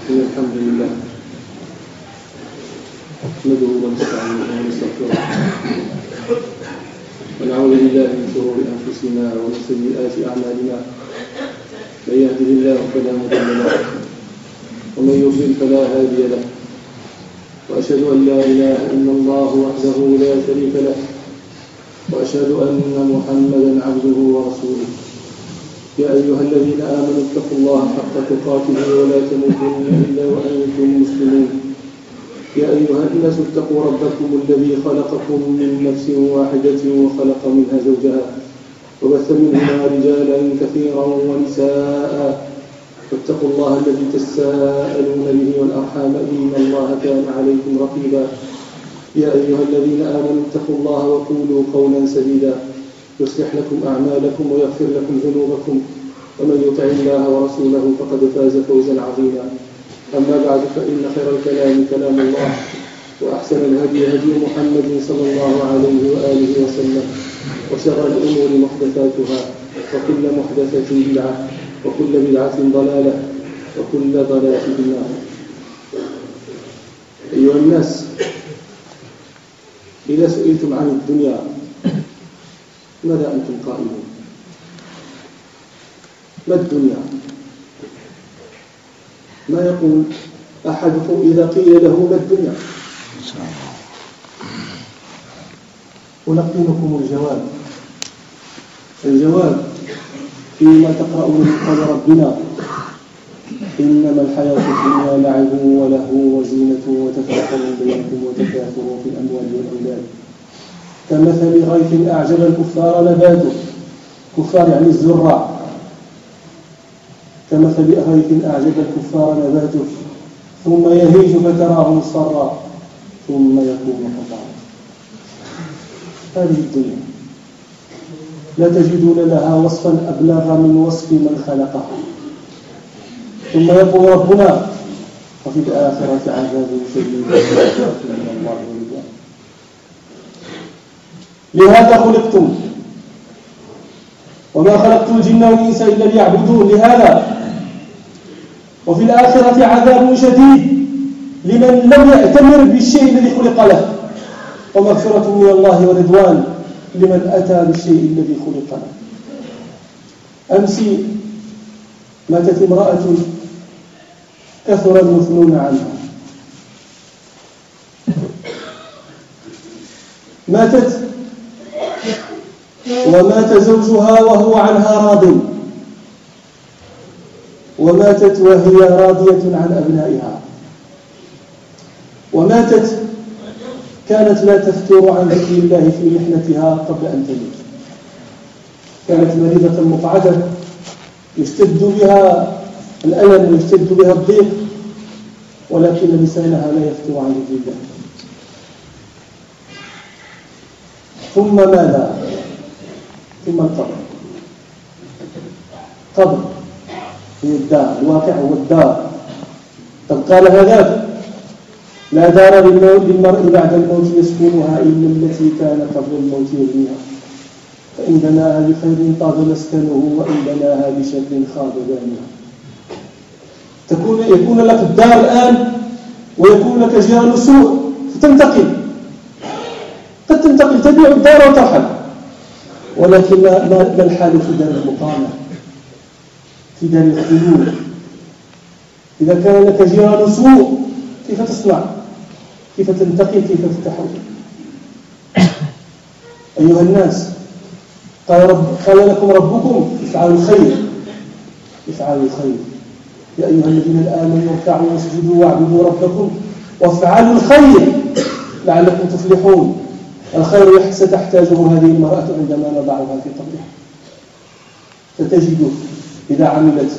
إن الحمد لله نحمده ونستعينه ونستغفره ونعوذ بالله من شرور أنفسنا ومن سيئات أعمالنا. من يهده الله فلا مضل له ومن يضلل فلا هادي له، وأشهد أن لا إله إلا الله وحده لا شريك له، وأشهد أن محمدا عبده ورسوله. يا أيها الذين آمنوا اتقوا الله حق تقاته ولا تموتن إلا وأنتم مسلمون. يا أيها الناس اتقوا ربكم الذي خلقكم من نفس واحدة وخلق منها زوجها وبث منهما رجالا كثيرا ونساء، فاتقوا الله الذي تساءلون به والأرحام إن الله كان عليكم رقيبا. يا أيها الذين آمنوا اتقوا الله وقولوا قولا سديدا يصلح لكم أعمالكم ويغفر لكم ذنوبكم، ومن يطع الله ورسوله فقد فاز فوزا عظيما. أما بعد، فإن خير الكلام كلام الله، وأحسن الهدي هدي محمد صلى الله عليه وآله وسلم، وشر الأمور محدثاتها، وكل محدثة بدعة، وكل بدعة ضلالة، وكل ضلالة في النار. أيها الناس، إذا سئلتم عن الدنيا ماذا أنتم قائلون؟ ما الدنيا؟ ما يقول أحدكم إذا قيل له ما الدنيا؟ ألقنكم الجواب فيما تقرؤون من قول ربنا: إنما الحياة الدنيا لعب ولهو وزينة وتفاخر بينكم وتكاثر في الأموال والأولاد كمثل غيث أعجب الكفار نباته، كفار يعني الزراع، كمثل غيث أعجب الكفار نباته ثم يهيج فتراه مصفرا ثم يكون حطاما. هذه الدنيا لا تجدون لها وصفا أبلغ من وصف من خلقها. ثم يقول ربنا: وفي الآخرة عذاب شديد من الله ورضوان. لهذا خلقتم وما خلقت الجن والإنس إلا ليعبدون. لهذا. وفي الآخرة عذاب شديد لمن لم يأتمر بالشيء الذي خلق له، ومغفرة من الله ورضوان لمن أتى بالشيء الذي خلق له. أمس ماتت امرأة كثر المثنون عنها، ماتت ومات زوجها وهو عنها راض، وماتت وهي راضية عن أبنائها، وماتت كانت لا تفتر عن ذكر الله في محنتها قبل أن تموت. كانت مريضة مقعدة يشتد بها الألم ويشتد بها الضيق، ولكن لسانها لا يفتر عن ذكر الله. ثم ماذا؟ ثم القبر. قبر هي الدار، الواقع هو الدار. تبقى لها ذات. لا دار للمرء بعد الموت يسكنها إلا التي كان قبل الموت يبنيها، فإن بناها بخير طاب مسكنه وإن بناها بشر خاب بانيها. يكون لك الدار الآن ويكون لك جيران سوء فتنتقل، قد تنتقل تبيع الدار وترحل. ولكن ما الحال في دار المقامة، في دار الخلود؟ إذا كان لك جيران سوء كيف تصنع؟ كيف تنتقل؟ كيف تتحول؟ أيها الناس، قال لكم ربكم: افعلوا الخير، افعلوا الخير. يا أيها الذين آمنوا اركعوا واسجدوا واعبدوا ربكم وافعلوا الخير لعلكم تفلحون. الخير ستحتاجه هذه المرأة عندما نضعها في قبرها، فتجد إذا عملت.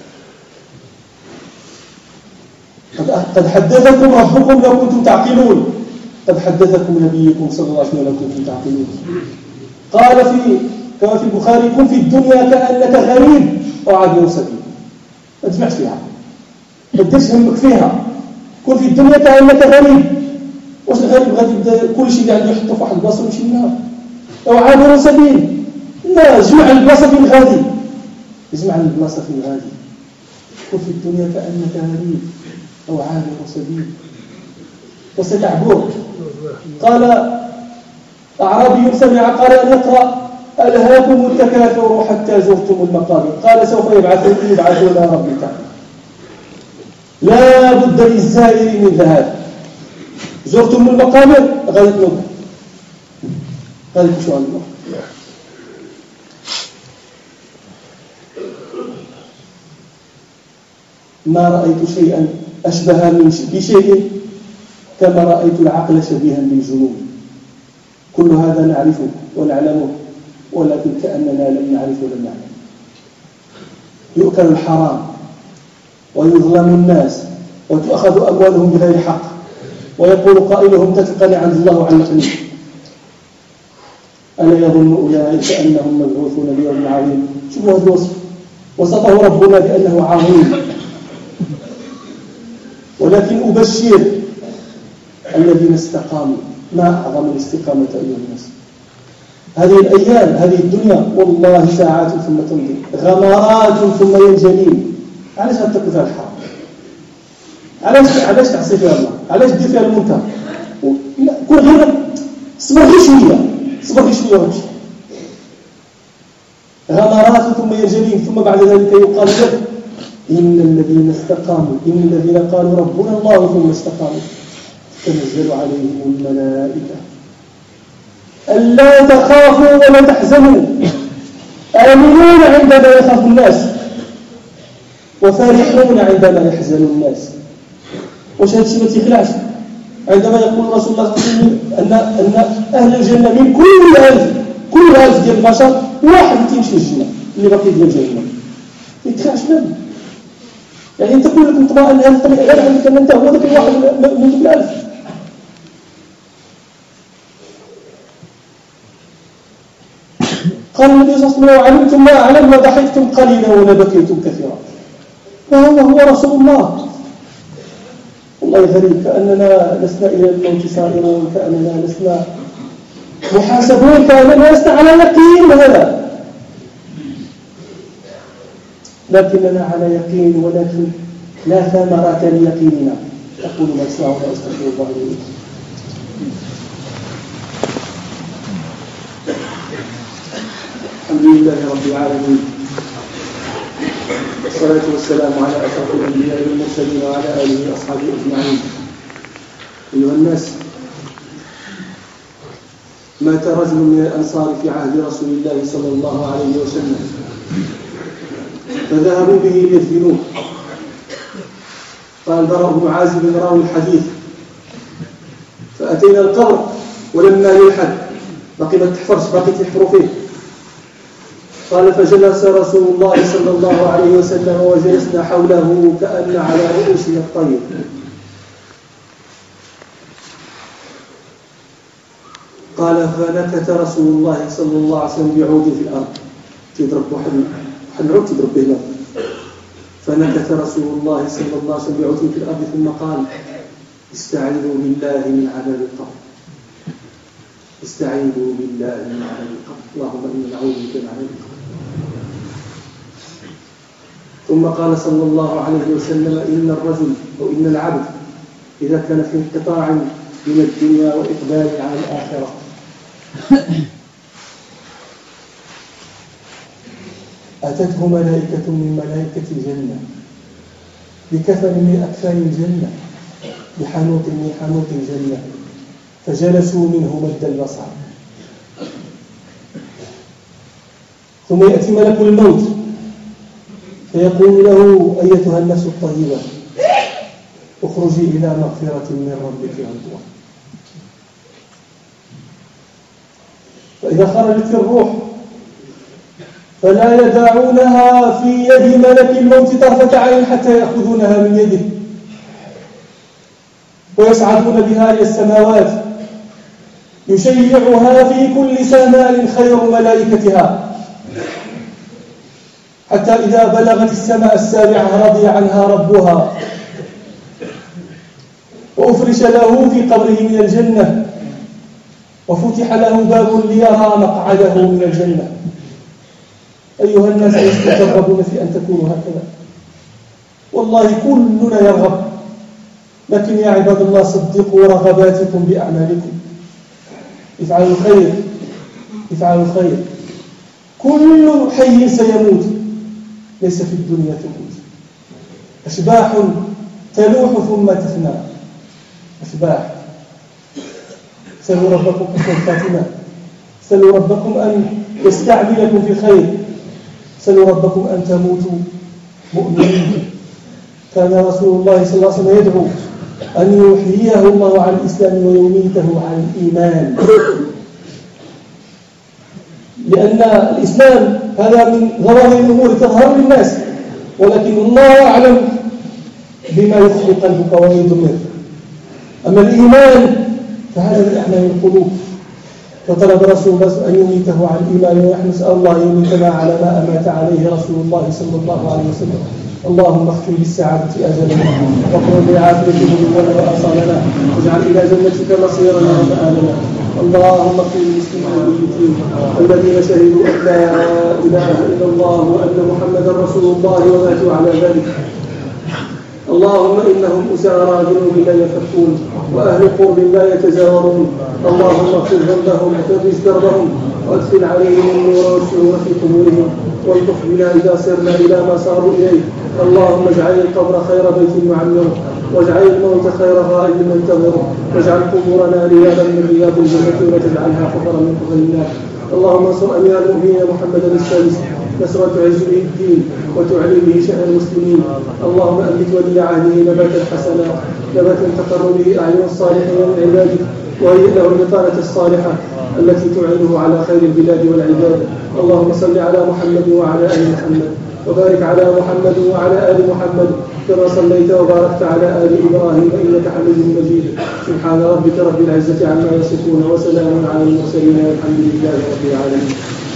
قد حدثكم ربكم لو كنتم تعقلون، قد حدثكم نبيكم صلى الله عليه وسلم لو كنتم تعقلون. قال كما في البخاري: كن في الدنيا كأنك غريب أو عابر سبيل. ما تسمعش فيها، ما تديرش همك فيها. كن في الدنيا كأنك غريب. واش الغريب غادي يبدا كل شيء اللي عنده يحطه في واحد البلاصه ويمشي للنار؟ أو عابر سبيل. لا، جمع البلاصه فين غادي، جمع البلاصه فين غادي. كن في الدنيا كأنك غريب أو عابر سبيل وستعبر. قال أعرابي سمع قارئا يقرأ ألهاكم التكاثر حتى زرتم المقابر قال سوف يبعثون ربي تعالى. لا بد للزائر من ذهاب. زرتم المقابر غادي تنوض غادي تمشوا على الله. ما رأيت شيئا أشبه بشيء كما رأيت العقل شبيها بالجنون. كل هذا نعرفه ونعلمه ولكن كأننا لم نعرف ولم نعلم. يؤكل الحرام ويظلم الناس وتؤخذ أموالهم بغير حق ويقول قائلهم تتقني عند الله وعنقني. ألا يظن أولئك أنهم مبعوثون ليوم عظيم. شوفوا هذا الوصف وصفه ربنا بأنه عظيم. ولكن أبشر الذين استقاموا. ما أعظم الاستقامة أيها الناس. هذه الأيام هذه الدنيا والله ساعات ثم تمضي غمرات ثم ينجلين. علاش غتركوا فيها الحرام؟ علاش تعصي فيها الله؟ علاش دير فيها المنكر؟ كون غير صبر غير شويه وامشي. غمرات ثم ينجلين ثم بعد ذلك يقال لك إن الذين استقاموا إن الذين قالوا ربنا الله ثم استقاموا تنزل عليهم الملائكة ألا تخافوا ولا تحزنوا آمنون عندما يخاف الناس وفرحون عندما يحزن الناس. واش هذا الشيء ما تيخلعش؟ عندما يقول رسول الله صلى الله عليه وسلم أن أهل الجنة من كل ألف ديال البشر واحد تيمشي للجنة اللي باقي ديال جهنم. ما يتخلعش منه. يعني أنت كلك مطمئن هذا الطريق غير عندك أن أنت هو ذاك الواحد من ذوك الألف. قال النبي صلى الله عليه وسلم لو علمتم ما أعلم لضحكتم قليلا ولبكيتم كثيرا. فهذا هو رسول الله. والله غريب كأننا لسنا إلى الموت صائرون كأننا لسنا محاسبون كأننا لسنا على يقين بهذا لكننا على يقين ولكن لا ثمرة ليقيننا. أقول ما تسمعون وأستغفر الله لي. الحمد لله رب العالمين والصلاة والسلام على أشرف الأنبياء والمرسلين وعلى آله وأصحابه أجمعين. أيها الناس، مات رجل من الأنصار في عهد رسول الله صلى الله عليه وسلم فذهبوا به ليدفنوه. قال البراء بن عازب راوي الحديث فأتينا القبر ولما يلحد بقي ما تحفرش باقي تحفروا فيه. قال فجلس رسول الله صلى الله عليه وسلم وجلسنا حوله كأن على رؤوسنا الطير. قال فنكت رسول الله صلى الله عليه وسلم بعود في الأرض تضرب واحد العود تضرب به الأرض. فنكت رسول الله صلى الله عليه وسلم بعود في الأرض ثم قال استعيذوا بالله من عذاب القبر. استعيذوا بالله من عذاب القبر. اللهم إنا نعوذ بك من عذاب القبر. ثم قال صلى الله عليه وسلم إن الرجل أو إن العبد إذا كان في انقطاع من الدنيا وإقبال على الآخرة أتته ملائكة من ملائكة الجنة بكفن من أكفان الجنة بحنوط من حنوط الجنة فجلسوا منه مد البصر. ثم يأتي ملك الموت فيقول له أيتها النفس الطيبة اخرجي إلى مغفرة من ربك ورضوان. فإذا خرجت الروح فلا يدعونها في يد ملك الموت طرفة عين حتى يأخذونها من يده ويصعدون بها إلى السماوات يشيعها في كل سماء خير ملائكتها حتى إذا بلغت السماء السابعة رضي عنها ربها وأفرش له في قبره من الجنة وفتح له باب ليرى مقعده من الجنة. أيها الناس لستم ترغبون في أن تكونوا هكذا؟ والله كلنا يرغب لكن يا عباد الله صدقوا رغباتكم بأعمالكم. افعلوا الخير، افعلوا الخير. كل حي سيموت، ليس في الدنيا تموت. أشباح تلوح ثم تفنى، أشباح. سلوا ربكم حسن الخاتمة، سلوا ربكم أن يستعملكم في الخير، سلوا ربكم أن تموتوا مؤمنين. كان رسول الله صلى الله عليه وسلم يدعو أن يحييه الله على الإسلام ويميته على الإيمان، لأن الإسلام هذا من ظواهر الأمور تظهر للناس، ولكن الله أعلم بما يخفي قلبك ويدمر. أما الإيمان فهذا من أعمال القلوب. فطلب رسول الله أن يميته على الإيمان، ونحن نسأل الله أن يميتنا على ما أمات عليه رسول الله صلى الله عليه وسلم. اللهم اختم بالسعادة أجلنا، واقرب بعافية ذنوبنا وأصالنا، واجعل إلى جنتك مصيرنا ومآلنا. اللهم اغفر للمسلمين الميتين الذين شهدوا أن لا إله إلا الله وأن محمدا رسول الله وماتوا على ذلك. اللهم إنهم أسارى ذنوب لا يفكون، وأهل قرب لا يتجاورون. اللهم اغفر ذنبهم وفرج كربهم، وادخل عليهم النور والسرور في قبورهم، والطف بنا إذا سرنا إلى ما صاروا إليه. اللهم اجعل القبر خير بيت يعمره، واجعل الموت خير غائب ينتظره، واجعل قبورنا رياضا من رياض الجنة، ولا تجعلها حفرا من حفر النار. اللهم انصر أمير المؤمنين محمدا السادس نصرا تعز به الدين وتعلي به شأن المسلمين. اللهم أنبت ولي عهده نباتا حسنا، نباتا تقر به أعين الصالحين من عبادك، وهيئ له البطانة الصالحة التي تعينه على خير البلاد والعباد. اللهم صل على محمد وعلى آل محمد، وبارك على محمد وعلى آل محمد كما صليت وباركت على آل إبراهيم إنك حميد مجيد. سبحان ربك رب العزة عما يصفون، وسلام على المرسلين والحمد لله رب العالمين.